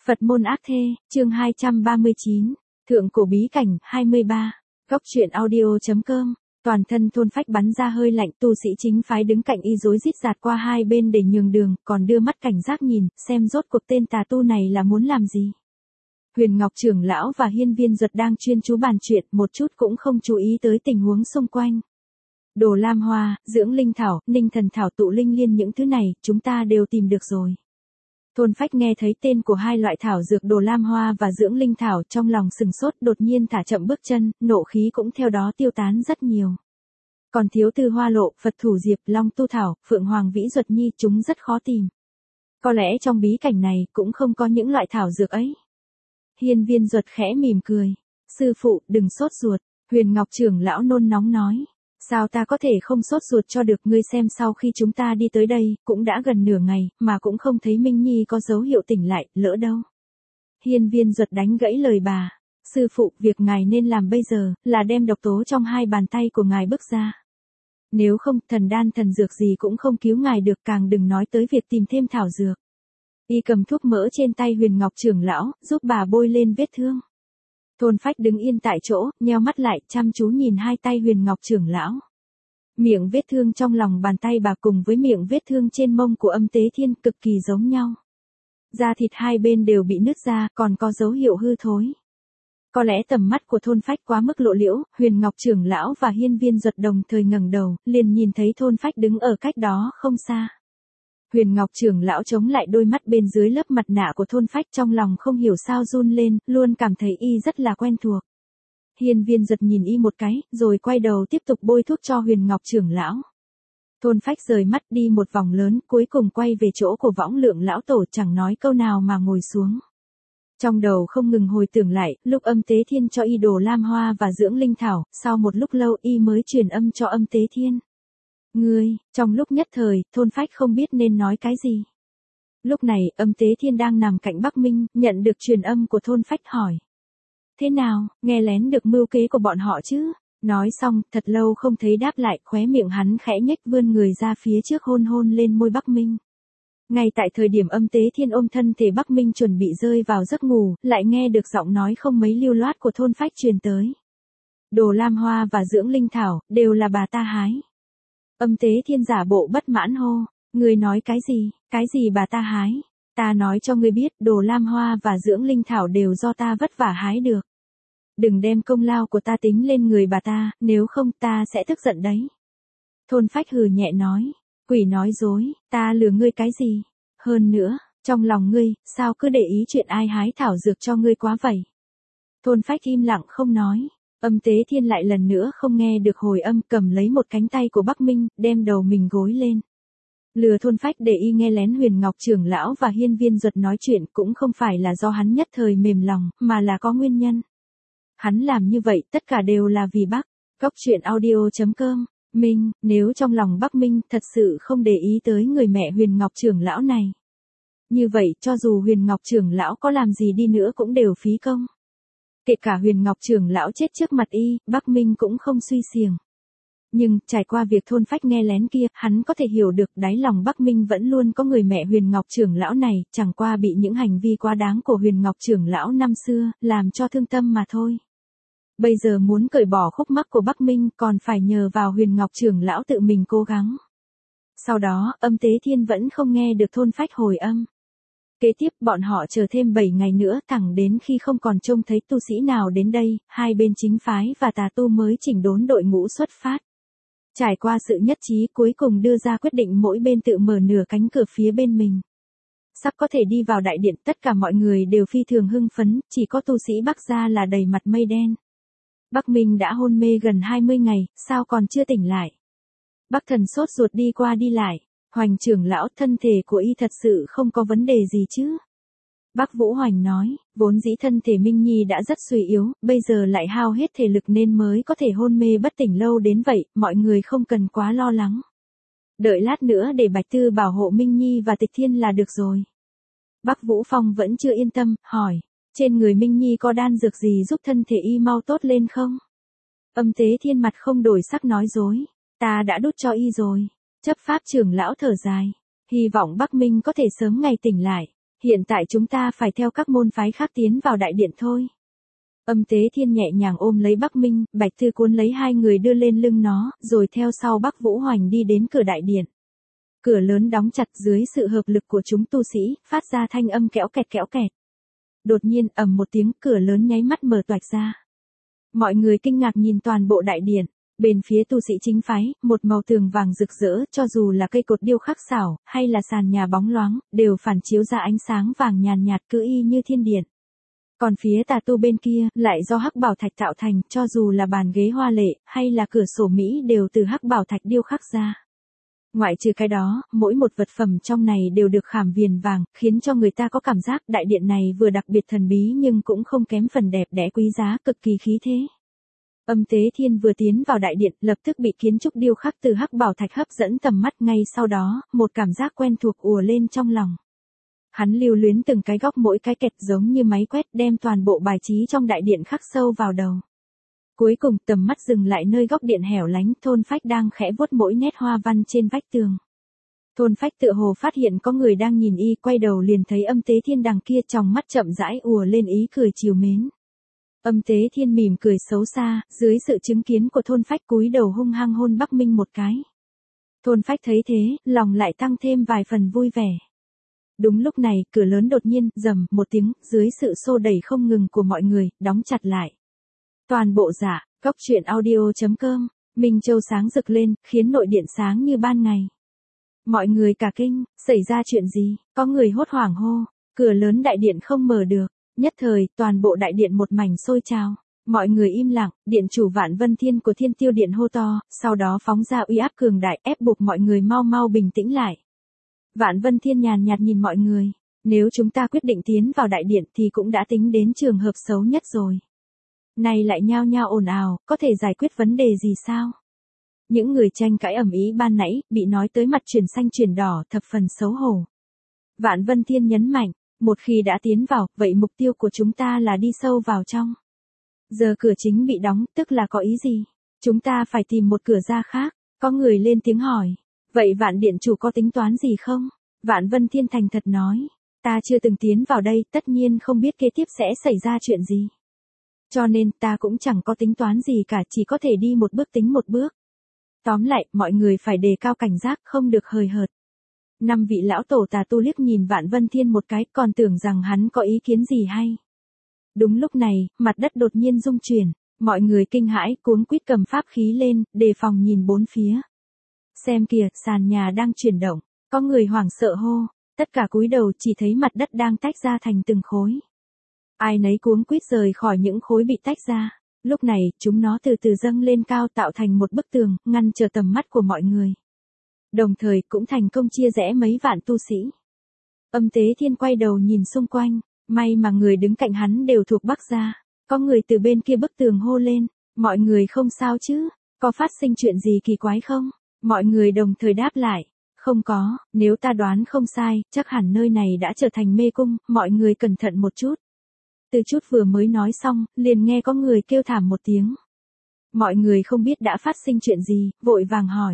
Phật môn ác thê, chương 239, Thượng cổ bí cảnh, 23, Góc truyện audio.com, toàn thân thôn phách bắn ra hơi lạnh, tu sĩ chính phái đứng cạnh y rối rít dạt qua hai bên để nhường đường, còn đưa mắt cảnh giác nhìn, xem rốt cuộc tên tà tu này là muốn làm gì. Huyền Ngọc trưởng lão và Hiên Viên Duật đang chuyên chú bàn chuyện, một chút cũng không chú ý tới tình huống xung quanh. Đồ lam hoa, dưỡng linh thảo, ninh thần thảo, tụ linh liên, những thứ này, chúng ta đều tìm được rồi. Thôn phách nghe thấy tên của hai loại thảo dược đồ lam hoa và dưỡng linh thảo, trong lòng sừng sốt, đột nhiên thả chậm bước chân, nộ khí cũng theo đó tiêu tán rất nhiều. Còn thiếu tư hoa lộ, Phật thủ diệp, long tu thảo, phượng hoàng vĩ duật nhi, chúng rất khó tìm. Có lẽ trong bí cảnh này cũng không có những loại thảo dược ấy. Hiên Viên Duật khẽ mỉm cười. Sư phụ, đừng sốt ruột. Huyền Ngọc trưởng lão nôn nóng nói. Sao ta có thể không sốt ruột cho được, ngươi xem sau khi chúng ta đi tới đây, cũng đã gần nửa ngày, mà cũng không thấy Minh Nhi có dấu hiệu tỉnh lại, lỡ đâu. Hiên Viên Duật đánh gãy lời bà. Sư phụ, việc ngài nên làm bây giờ, là đem độc tố trong hai bàn tay của ngài bước ra. Nếu không, thần đan thần dược gì cũng không cứu ngài được, càng đừng nói tới việc tìm thêm thảo dược. Y cầm thuốc mỡ trên tay Huyền Ngọc trưởng lão, giúp bà bôi lên vết thương. Thôn phách đứng yên tại chỗ, nheo mắt lại, chăm chú nhìn hai tay Huyền Ngọc trưởng lão. Miệng vết thương trong lòng bàn tay bà cùng với miệng vết thương trên mông của Âm Tế Thiên cực kỳ giống nhau. Da thịt hai bên đều bị nứt ra, còn có dấu hiệu hư thối. Có lẽ tầm mắt của thôn phách quá mức lộ liễu, Huyền Ngọc trưởng lão và Hiên Viên Duật đồng thời ngẩng đầu, liền nhìn thấy thôn phách đứng ở cách đó không xa. Huyền Ngọc trưởng lão chống lại đôi mắt bên dưới lớp mặt nạ của thôn phách, trong lòng không hiểu sao run lên, luôn cảm thấy y rất là quen thuộc. Hiên Viên Duật nhìn y một cái, rồi quay đầu tiếp tục bôi thuốc cho Huyền Ngọc trưởng lão. Thôn phách rời mắt đi một vòng lớn, cuối cùng quay về chỗ của Võng Lượng lão tổ, chẳng nói câu nào mà ngồi xuống. Trong đầu không ngừng hồi tưởng lại, lúc Âm Tế Thiên cho y đồ lam hoa và dưỡng linh thảo, sau một lúc lâu y mới truyền âm cho Âm Tế Thiên. Ngươi, trong lúc nhất thời, thôn phách không biết nên nói cái gì. Lúc này, Âm Tế Thiên đang nằm cạnh Bắc Minh, nhận được truyền âm của thôn phách hỏi. Thế nào, nghe lén được mưu kế của bọn họ chứ? Nói xong, thật lâu không thấy đáp lại, khóe miệng hắn khẽ nhếch, vươn người ra phía trước hôn hôn lên môi Bắc Minh. Ngay tại thời điểm Âm Tế Thiên ôm thân thể Bắc Minh chuẩn bị rơi vào giấc ngủ, lại nghe được giọng nói không mấy lưu loát của thôn phách truyền tới. Đồ lam hoa và dưỡng linh thảo, đều là bà ta hái. Âm Tế Thiên giả bộ bất mãn hô, ngươi nói cái gì bà ta hái? Ta nói cho ngươi biết, đồ lam hoa và dưỡng linh thảo đều do ta vất vả hái được. Đừng đem công lao của ta tính lên người bà ta, nếu không ta sẽ tức giận đấy. Thôn phách hừ nhẹ nói, quỷ nói dối, ta lừa ngươi cái gì? Hơn nữa, trong lòng ngươi, sao cứ để ý chuyện ai hái thảo dược cho ngươi quá vậy? Thôn phách im lặng không nói. Âm Tế Thiên lại lần nữa không nghe được hồi âm, cầm lấy một cánh tay của Bắc Minh, đem đầu mình gối lên. Lừa thôn phách để y nghe lén Huyền Ngọc trưởng lão và Hiên Viên Duật nói chuyện, cũng không phải là do hắn nhất thời mềm lòng, mà là có nguyên nhân. Hắn làm như vậy, tất cả đều là vì Bắc. Góc truyện audio.com, Minh, nếu trong lòng Bắc Minh thật sự không để ý tới người mẹ Huyền Ngọc trưởng lão này. Như vậy, cho dù Huyền Ngọc trưởng lão có làm gì đi nữa cũng đều phí công. Kể cả Huyền Ngọc trưởng lão chết trước mặt y, Bắc Minh cũng không suy xiềng. Nhưng, trải qua việc thôn phách nghe lén kia, hắn có thể hiểu được đáy lòng Bắc Minh vẫn luôn có người mẹ Huyền Ngọc trưởng lão này, chẳng qua bị những hành vi quá đáng của Huyền Ngọc trưởng lão năm xưa, làm cho thương tâm mà thôi. Bây giờ muốn cởi bỏ khúc mắc của Bắc Minh còn phải nhờ vào Huyền Ngọc trưởng lão tự mình cố gắng. Sau đó, Âm Tế Thiên vẫn không nghe được thôn phách hồi âm. Kế tiếp bọn họ chờ thêm 7 ngày nữa, thẳng đến khi không còn trông thấy tu sĩ nào đến đây, hai bên chính phái và tà tu mới chỉnh đốn đội ngũ xuất phát. Trải qua sự nhất trí, cuối cùng đưa ra quyết định mỗi bên tự mở nửa cánh cửa phía bên mình. Sắp có thể đi vào đại điện, tất cả mọi người đều phi thường hưng phấn, chỉ có tu sĩ Bắc gia là đầy mặt mây đen. Bắc Minh đã hôn mê gần 20 ngày, sao còn chưa tỉnh lại? Bắc Thần sốt ruột đi qua đi lại. Hoành trưởng lão, thân thể của y thật sự không có vấn đề gì chứ? Bắc Vũ Hoành nói, vốn dĩ thân thể Minh Nhi đã rất suy yếu, bây giờ lại hao hết thể lực nên mới có thể hôn mê bất tỉnh lâu đến vậy, mọi người không cần quá lo lắng. Đợi lát nữa để Bạch Tư bảo hộ Minh Nhi và Tịch Thiên là được rồi. Bắc Vũ Phong vẫn chưa yên tâm, hỏi, trên người Minh Nhi có đan dược gì giúp thân thể y mau tốt lên không? Âm Tế Thiên mặt không đổi sắc nói dối, ta đã đút cho y rồi. Chấp pháp trưởng lão thở dài, hy vọng Bắc Minh có thể sớm ngày tỉnh lại. Hiện tại chúng ta phải theo các môn phái khác tiến vào đại điện thôi. Âm Tế Thiên nhẹ nhàng ôm lấy Bắc Minh, Bạch Thư cuốn lấy hai người đưa lên lưng nó, rồi theo sau Bắc Vũ Hoành đi đến cửa đại điện. Cửa lớn đóng chặt dưới sự hợp lực của chúng tu sĩ, phát ra thanh âm kéo kẹt kéo kẹt. Đột nhiên ầm một tiếng, cửa lớn nháy mắt mở toạch ra. Mọi người kinh ngạc nhìn toàn bộ đại điện. Bên phía tu sĩ chính phái, một màu tường vàng rực rỡ, cho dù là cây cột điêu khắc xảo, hay là sàn nhà bóng loáng, đều phản chiếu ra ánh sáng vàng nhàn nhạt cứ y như thiên điện. Còn phía tà tu bên kia, lại do hắc bảo thạch tạo thành, cho dù là bàn ghế hoa lệ, hay là cửa sổ Mỹ đều từ hắc bảo thạch điêu khắc ra. Ngoại trừ cái đó, mỗi một vật phẩm trong này đều được khảm viền vàng, khiến cho người ta có cảm giác đại điện này vừa đặc biệt thần bí nhưng cũng không kém phần đẹp đẽ quý giá, cực kỳ khí thế. Âm Tế Thiên vừa tiến vào đại điện, lập tức bị kiến trúc điêu khắc từ hắc bảo thạch hấp dẫn tầm mắt, ngay sau đó, một cảm giác quen thuộc ùa lên trong lòng. Hắn lưu luyến từng cái góc mỗi cái kẹt giống như máy quét, đem toàn bộ bài trí trong đại điện khắc sâu vào đầu. Cuối cùng tầm mắt dừng lại nơi góc điện hẻo lánh, Thôn Phách đang khẽ vuốt mỗi nét hoa văn trên vách tường. Thôn Phách tựa hồ phát hiện có người đang nhìn y, quay đầu liền thấy Âm Tế Thiên đằng kia trong mắt chậm rãi ùa lên ý cười trìu mến. Âm Tế Thiên mỉm cười xấu xa, dưới sự chứng kiến của Thôn Phách cúi đầu hung hăng hôn Bắc Minh một cái. Thôn Phách thấy thế, lòng lại tăng thêm vài phần vui vẻ. Đúng lúc này, cửa lớn đột nhiên, rầm một tiếng, dưới sự xô đẩy không ngừng của mọi người, đóng chặt lại. Toàn bộ dạ, góc truyện audio.com, Minh Châu sáng rực lên, khiến nội điện sáng như ban ngày. Mọi người cả kinh, xảy ra chuyện gì, có người hốt hoảng hô, cửa lớn đại điện không mở được. Nhất thời, toàn bộ đại điện một mảnh sôi trào. Mọi người im lặng, điện chủ Vạn Vân Thiên của Thiên Tiêu Điện hô to, sau đó phóng ra uy áp cường đại, ép buộc mọi người mau mau bình tĩnh lại. Vạn Vân Thiên nhàn nhạt nhìn mọi người, nếu chúng ta quyết định tiến vào đại điện thì cũng đã tính đến trường hợp xấu nhất rồi. Này lại nhao nhao ồn ào, có thể giải quyết vấn đề gì sao? Những người tranh cãi ầm ĩ ban nãy, bị nói tới mặt chuyển xanh chuyển đỏ, thập phần xấu hổ. Vạn Vân Thiên nhấn mạnh, một khi đã tiến vào, vậy mục tiêu của chúng ta là đi sâu vào trong. Giờ cửa chính bị đóng, tức là có ý gì? Chúng ta phải tìm một cửa ra khác. Có người lên tiếng hỏi. Vậy Vạn Điện chủ có tính toán gì không? Vạn Vân Thiên thành thật nói. Ta chưa từng tiến vào đây, tất nhiên không biết kế tiếp sẽ xảy ra chuyện gì. Cho nên ta cũng chẳng có tính toán gì cả, chỉ có thể đi một bước tính một bước. Tóm lại, mọi người phải đề cao cảnh giác, không được hời hợt. 5 vị lão tổ tà tu liếc nhìn Vạn Vân Thiên một cái, còn tưởng rằng hắn có ý kiến gì hay. Đúng lúc này, mặt đất đột nhiên rung chuyển, mọi người kinh hãi, cuống quýt cầm pháp khí lên, đề phòng nhìn bốn phía. Xem kìa, sàn nhà đang chuyển động, có người hoảng sợ hô, tất cả cúi đầu chỉ thấy mặt đất đang tách ra thành từng khối. Ai nấy cuống quýt rời khỏi những khối bị tách ra. Lúc này, chúng nó từ từ dâng lên cao tạo thành một bức tường, ngăn trở tầm mắt của mọi người. Đồng thời cũng thành công chia rẽ mấy vạn tu sĩ. Âm Tế Thiên quay đầu nhìn xung quanh, may mà người đứng cạnh hắn đều thuộc Bắc gia. Có người từ bên kia bức tường hô lên, mọi người không sao chứ, có phát sinh chuyện gì kỳ quái không? Mọi người đồng thời đáp lại, không có, nếu ta đoán không sai, chắc hẳn nơi này đã trở thành mê cung, mọi người cẩn thận một chút. Từ chút vừa mới nói xong, liền nghe có người kêu thảm một tiếng. Mọi người không biết đã phát sinh chuyện gì, vội vàng hỏi.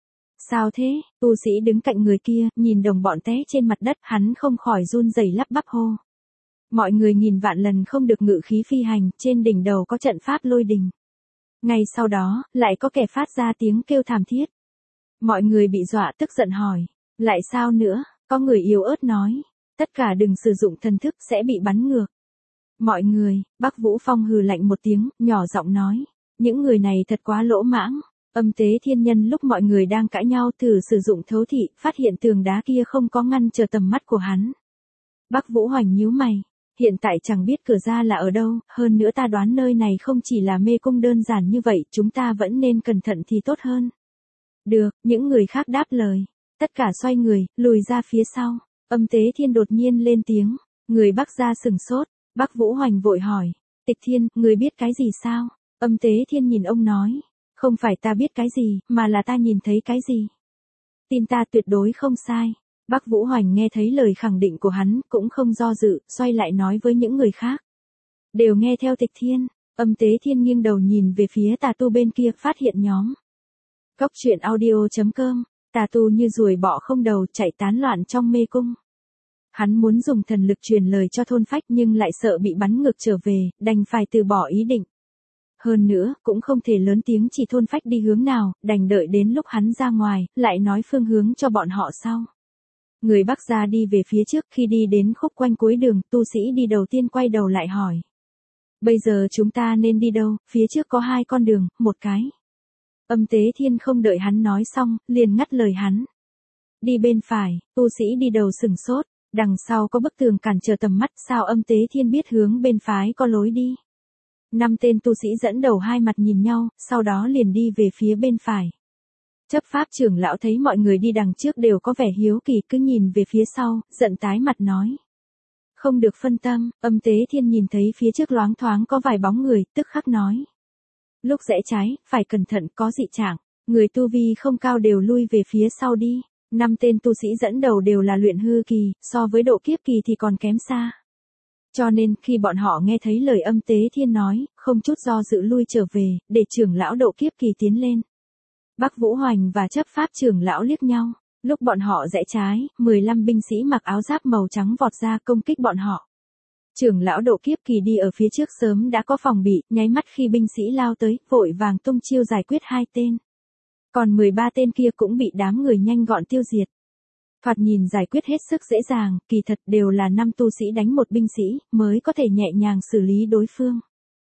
Sao thế? Tu sĩ đứng cạnh người kia, nhìn đồng bọn té trên mặt đất, hắn không khỏi run rẩy lắp bắp hô. Mọi người nhìn vạn lần không được ngự khí phi hành, trên đỉnh đầu có trận pháp lôi đình. Ngay sau đó, lại có kẻ phát ra tiếng kêu thảm thiết. Mọi người bị dọa tức giận hỏi. Lại sao nữa? Có người yếu ớt nói. Tất cả đừng sử dụng thần thức sẽ bị bắn ngược. Mọi người, Bắc Vũ Phong hừ lạnh một tiếng, nhỏ giọng nói. Những người này thật quá lỗ mãng. Âm Tế Thiên nhân lúc mọi người đang cãi nhau thử sử dụng thấu thị, phát hiện tường đá kia không có ngăn trở tầm mắt của hắn. Bắc Vũ Hoành nhíu mày. Hiện tại chẳng biết cửa ra là ở đâu, hơn nữa ta đoán nơi này không chỉ là mê cung đơn giản như vậy, chúng ta vẫn nên cẩn thận thì tốt hơn. Được, những người khác đáp lời. Tất cả xoay người, lùi ra phía sau. Âm Tế Thiên đột nhiên lên tiếng. Người Bắc gia sửng sốt. Bắc Vũ Hoành vội hỏi. Tịch Thiên, người biết cái gì sao? Âm Tế Thiên nhìn ông nói. Không phải ta biết cái gì, mà là ta nhìn thấy cái gì. Tin ta tuyệt đối không sai. Bắc Vũ Hoành nghe thấy lời khẳng định của hắn, cũng không do dự, xoay lại nói với những người khác. Đều nghe theo Tịch Thiên. Âm Tế Thiên nghiêng đầu nhìn về phía tà tu bên kia, phát hiện nhóm. Góc truyện audio.com, tà tu như ruồi bọ không đầu chạy tán loạn trong mê cung. Hắn muốn dùng thần lực truyền lời cho thôn phách nhưng lại sợ bị bắn ngược trở về, đành phải từ bỏ ý định. Hơn nữa, cũng không thể lớn tiếng chỉ thôn phách đi hướng nào, đành đợi đến lúc hắn ra ngoài, lại nói phương hướng cho bọn họ sau. Người Bắc gia đi về phía trước, khi đi đến khúc quanh cuối đường, tu sĩ đi đầu tiên quay đầu lại hỏi. Bây giờ chúng ta nên đi đâu? Phía trước có 2 con đường, một cái. Âm Tế Thiên không đợi hắn nói xong, liền ngắt lời hắn. Đi bên phải, tu sĩ đi đầu sừng sốt, đằng sau có bức tường cản trở tầm mắt, sao Âm Tế Thiên biết hướng bên phải có lối đi? 5 tên tu sĩ dẫn đầu hai mặt nhìn nhau, sau đó liền đi về phía bên phải. Chấp pháp trưởng lão thấy mọi người đi đằng trước đều có vẻ hiếu kỳ, cứ nhìn về phía sau, giận tái mặt nói. Không được phân tâm. Âm Tế Thiên nhìn thấy phía trước loáng thoáng có vài bóng người, tức khắc nói. Lúc rẽ trái, phải cẩn thận, có dị trạng. Người tu vi không cao đều lui về phía sau đi. 5 tên tu sĩ dẫn đầu đều là luyện hư kỳ, so với độ kiếp kỳ thì còn kém xa. Cho nên, khi bọn họ nghe thấy lời Âm Tế Thiên nói, không chút do dự lui trở về, để trưởng lão độ kiếp kỳ tiến lên. Bắc Vũ Hoành và chấp pháp trưởng lão liếc nhau. Lúc bọn họ rẽ trái, 15 binh sĩ mặc áo giáp màu trắng vọt ra công kích bọn họ. Trưởng lão độ kiếp kỳ đi ở phía trước sớm đã có phòng bị, nháy mắt khi binh sĩ lao tới, vội vàng tung chiêu giải quyết 2 tên. Còn 13 tên kia cũng bị đám người nhanh gọn tiêu diệt. Thoạt nhìn giải quyết hết sức dễ dàng, kỳ thật đều là 5 tu sĩ đánh một binh sĩ, mới có thể nhẹ nhàng xử lý đối phương.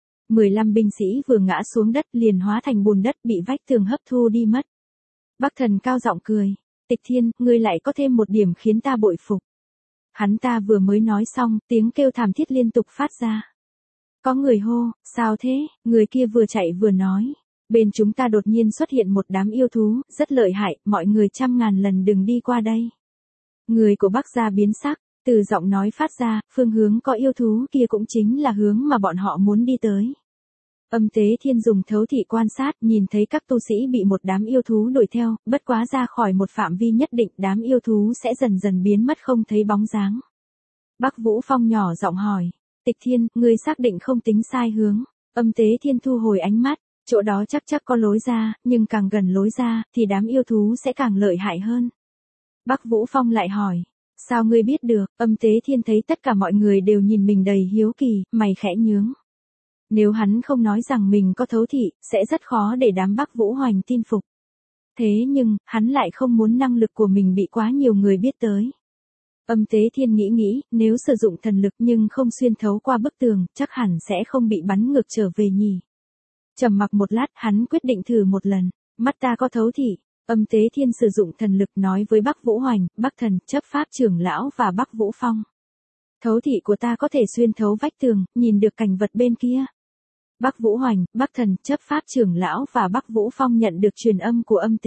15 binh sĩ vừa ngã xuống đất liền hóa thành bùn đất bị vách tường hấp thu đi mất. Bắc Thần cao giọng cười. Tịch Thiên, ngươi lại có thêm một điểm khiến ta bội phục. Hắn ta vừa mới nói xong, tiếng kêu thảm thiết liên tục phát ra. Có người hô, sao thế? Người kia vừa chạy vừa nói. Bên chúng ta đột nhiên xuất hiện một đám yêu thú, rất lợi hại, mọi người 100.000 lần đừng đi qua đây. Người của Bắc gia biến sắc, từ giọng nói phát ra, phương hướng có yêu thú kia cũng chính là hướng mà bọn họ muốn đi tới. Âm Tế Thiên dùng thấu thị quan sát, nhìn thấy các tu sĩ bị một đám yêu thú đuổi theo, bất quá ra khỏi một phạm vi nhất định, đám yêu thú sẽ dần dần biến mất không thấy bóng dáng. Bắc Vũ Phong nhỏ giọng hỏi, Tịch Thiên, ngươi xác định không tính sai hướng? Âm Tế Thiên thu hồi ánh mắt, chỗ đó chắc có lối ra, nhưng càng gần lối ra, thì đám yêu thú sẽ càng lợi hại hơn. Bắc Vũ Phong lại hỏi, sao ngươi biết được? Âm Tế Thiên thấy tất cả mọi người đều nhìn mình đầy hiếu kỳ, mày khẽ nhướng. Nếu hắn không nói rằng mình có thấu thị, sẽ rất khó để đám Bắc Vũ Hoành tin phục. Thế nhưng, hắn lại không muốn năng lực của mình bị quá nhiều người biết tới. Âm Tế Thiên nghĩ, nếu sử dụng thần lực nhưng không xuyên thấu qua bức tường, chắc hẳn sẽ không bị bắn ngược trở về nhỉ. Trầm mặc một lát, hắn quyết định thử một lần. Mắt ta có thấu thị. Âm Tế Thiên sử dụng thần lực nói với Bắc Vũ Hoành, Bắc Thần, chấp pháp trưởng lão và Bắc Vũ Phong. Thấu thị của ta có thể xuyên thấu vách tường, nhìn được cảnh vật bên kia. Bắc Vũ Hoành, Bắc Thần, chấp pháp trưởng lão và Bắc Vũ Phong nhận được truyền âm của Âm Tế.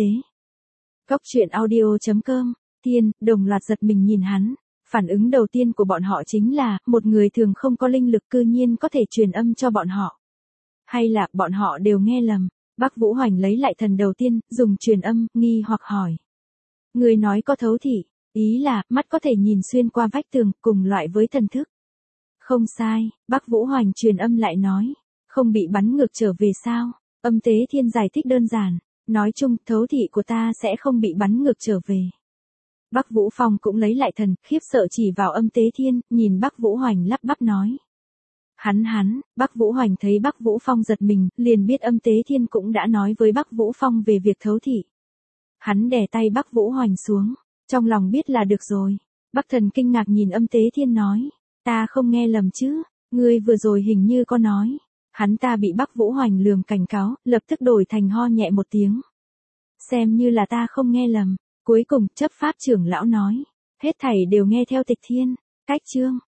Góc truyện audio.com, Thiên, đồng loạt giật mình nhìn hắn. Phản ứng đầu tiên của bọn họ chính là, một người thường không có linh lực cư nhiên có thể truyền âm cho bọn họ. Hay là, bọn họ đều nghe lầm. Bắc Vũ Hoành lấy lại thần đầu tiên, dùng truyền âm, nghi hoặc hỏi. Người nói có thấu thị, ý là, mắt có thể nhìn xuyên qua vách tường, cùng loại với thần thức. Không sai, Bắc Vũ Hoành truyền âm lại nói. Không bị bắn ngược trở về sao? Âm Tế Thiên giải thích đơn giản. Nói chung, thấu thị của ta sẽ không bị bắn ngược trở về. Bắc Vũ Phong cũng lấy lại thần, khiếp sợ chỉ vào Âm Tế Thiên, nhìn Bắc Vũ Hoành lắp bắp nói. Hắn, Bắc Vũ Hoành thấy Bắc Vũ Phong giật mình, liền biết Âm Tế Thiên cũng đã nói với Bắc Vũ Phong về việc thấu thị. Hắn đè tay Bắc Vũ Hoành xuống, trong lòng biết là được rồi. Bắc Thần kinh ngạc nhìn Âm Tế Thiên nói. Ta không nghe lầm chứ, ngươi vừa rồi hình như có nói. Hắn ta bị Bắc Vũ Hoành lườm cảnh cáo, lập tức đổi thành ho nhẹ một tiếng. Xem như là ta không nghe lầm. Cuối cùng, chấp pháp trưởng lão nói. Hết thảy đều nghe theo Tịch Thiên. Cách chương.